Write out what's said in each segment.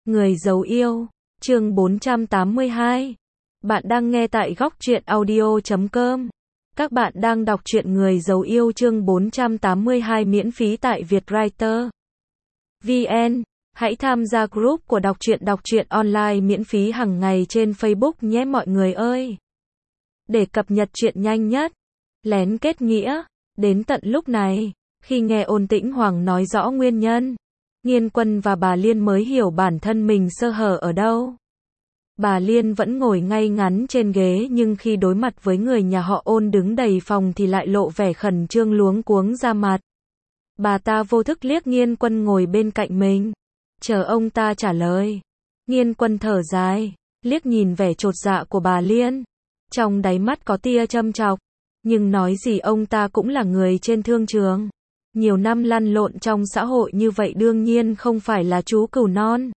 Người giấu yêu, chương 482. Bạn đang nghe tại góc truyện audio.com. Các bạn đang đọc truyện Người giấu yêu chương 482 miễn phí tại Vietwriter VN. Hãy tham gia group của đọc truyện online miễn phí hàng ngày trên Facebook nhé mọi người ơi. Để cập nhật truyện nhanh nhất. Lén kết nghĩa. Đến tận lúc này, khi nghe Ôn Tĩnh Hoàng nói rõ nguyên nhân, Nghiên Quân và bà Liên mới hiểu bản thân mình sơ hở ở đâu. Bà Liên vẫn ngồi ngay ngắn trên ghế nhưng khi đối mặt với người nhà họ Ôn đứng đầy phòng thì lại lộ vẻ khẩn trương luống cuống ra mặt. Bà ta vô thức liếc Nghiên Quân ngồi bên cạnh mình, chờ ông ta trả lời. Nghiên Quân thở dài, liếc nhìn vẻ chột dạ của bà Liên. Trong đáy mắt có tia châm chọc, nhưng nói gì ông ta cũng là người trên thương trường. Nhiều năm lăn lộn trong xã hội như vậy đương nhiên không phải là chú cừu non.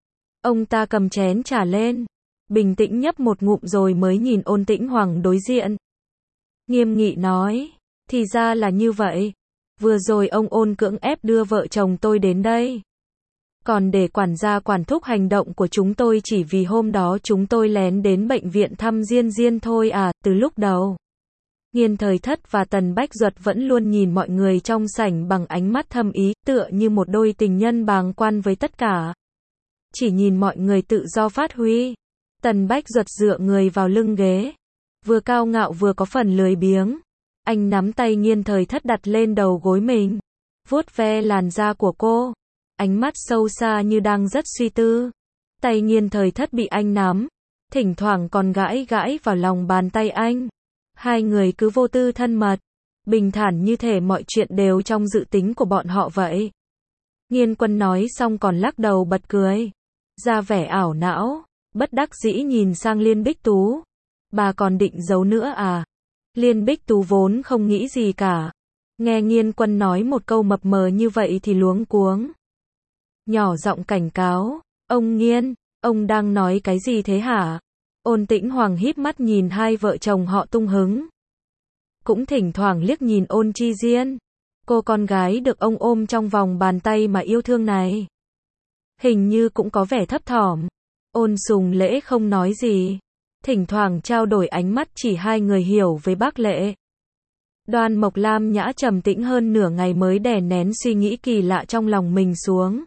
Ông ta cầm chén trà lên, bình tĩnh nhấp một ngụm rồi mới nhìn Ôn Tĩnh Hoàng đối diện. Nghiêm nghị nói, thì ra là như vậy. Vừa rồi ông Ôn cưỡng ép đưa vợ chồng tôi đến đây. Còn để quản gia quản thúc hành động của chúng tôi chỉ vì hôm đó chúng tôi lén đến bệnh viện thăm Diên Diên thôi à. Từ lúc đầu, Nghiên Thời Thất và Tần Bách Duật vẫn luôn nhìn mọi người trong sảnh bằng ánh mắt thâm ý, tựa như một đôi tình nhân bàng quan với tất cả. Chỉ nhìn mọi người tự do phát huy. Tần Bách Duật dựa người vào lưng ghế, vừa cao ngạo vừa có phần lười biếng. Anh nắm tay Nghiên Thời Thất đặt lên đầu gối mình, vuốt ve làn da của cô, ánh mắt sâu xa như đang rất suy tư. Tay Nghiên Thời Thất bị anh nắm, thỉnh thoảng còn gãi gãi vào lòng bàn tay anh. Hai người cứ vô tư thân mật, bình thản như thể mọi chuyện đều trong dự tính của bọn họ vậy. Nghiên Quân nói xong còn lắc đầu bật cười, ra vẻ ảo não, bất đắc dĩ nhìn sang Liên Bích Tú. Bà còn định giấu nữa à? Liên Bích Tú vốn không nghĩ gì cả. Nghe Nghiên Quân nói một câu mập mờ như vậy thì luống cuống. Nhỏ giọng cảnh cáo, ông Nghiên, ông đang nói cái gì thế hả? Ôn Tĩnh Hoàng híp mắt nhìn hai vợ chồng họ tung hứng. Cũng thỉnh thoảng liếc nhìn Ôn Chi Diên, cô con gái được ông ôm trong vòng bàn tay mà yêu thương này. Hình như cũng có vẻ thấp thỏm. Ôn Sùng Lễ không nói gì, thỉnh thoảng trao đổi ánh mắt chỉ hai người hiểu với bác Lệ. Đoan Mộc Lam Nhã trầm tĩnh hơn nửa ngày mới đè nén suy nghĩ kỳ lạ trong lòng mình xuống.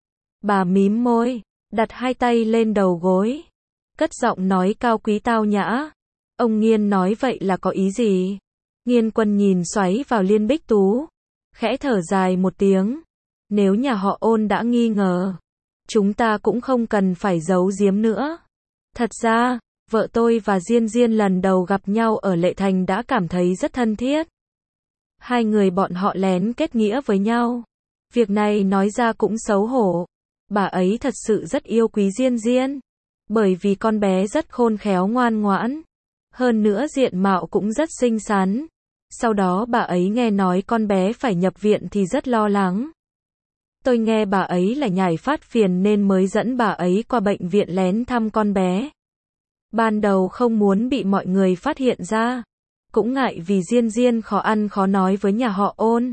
Bà mím môi, đặt hai tay lên đầu gối, cất giọng nói cao quý tao nhã. Ông Nghiên nói vậy là có ý gì? Nghiên Quân nhìn xoáy vào Liên Bích Tú, khẽ thở dài một tiếng. Nếu nhà họ Ôn đã nghi ngờ, chúng ta cũng không cần phải giấu giếm nữa. Thật ra, vợ tôi và Diên Diên lần đầu gặp nhau ở Lệ Thành đã cảm thấy rất thân thiết. Hai người bọn họ lén kết nghĩa với nhau. Việc này nói ra cũng xấu hổ. Bà ấy thật sự rất yêu quý Diên Diên, bởi vì con bé rất khôn khéo ngoan ngoãn. Hơn nữa diện mạo cũng rất xinh xắn. Sau đó bà ấy nghe nói con bé phải nhập viện thì rất lo lắng. Tôi nghe bà ấy là nhảy phát phiền nên mới dẫn bà ấy qua bệnh viện lén thăm con bé. Ban đầu không muốn bị mọi người phát hiện ra, cũng ngại vì Diên Diên khó ăn khó nói với nhà họ Ôn,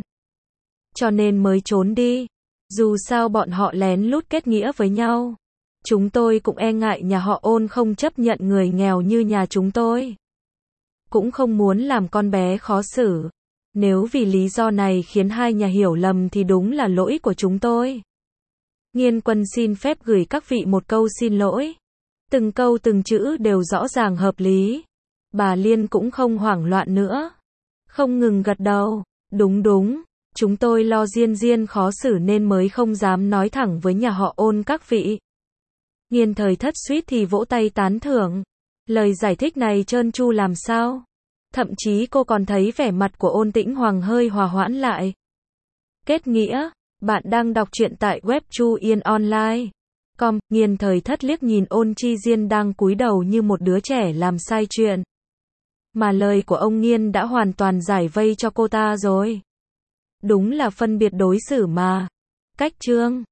cho nên mới trốn đi. Dù sao bọn họ lén lút kết nghĩa với nhau. Chúng tôi cũng e ngại nhà họ Ôn không chấp nhận người nghèo như nhà chúng tôi. Cũng không muốn làm con bé khó xử. Nếu vì lý do này khiến hai nhà hiểu lầm thì đúng là lỗi của chúng tôi. Nghiên Quân xin phép gửi các vị một câu xin lỗi. Từng câu từng chữ đều rõ ràng hợp lý. Bà Liên cũng không hoảng loạn nữa, không ngừng gật đầu. Đúng, chúng tôi lo Diên Diên khó xử nên mới không dám nói thẳng với nhà họ Ôn các vị. Nghiên Thời Thất suýt thì vỗ tay tán thưởng. Lời giải thích này trơn tru làm sao. Thậm chí cô còn thấy vẻ mặt của Ôn Tĩnh Hoàng hơi hòa hoãn lại. Kết nghĩa, bạn đang đọc truyện tại web chuyenonline.com. Nghiên Thời Thất liếc nhìn Ôn Chi Diên đang cúi đầu như một đứa trẻ làm sai chuyện. Mà lời của ông Nghiên đã hoàn toàn giải vây cho cô ta rồi. Đúng là phân biệt đối xử mà. Cách chương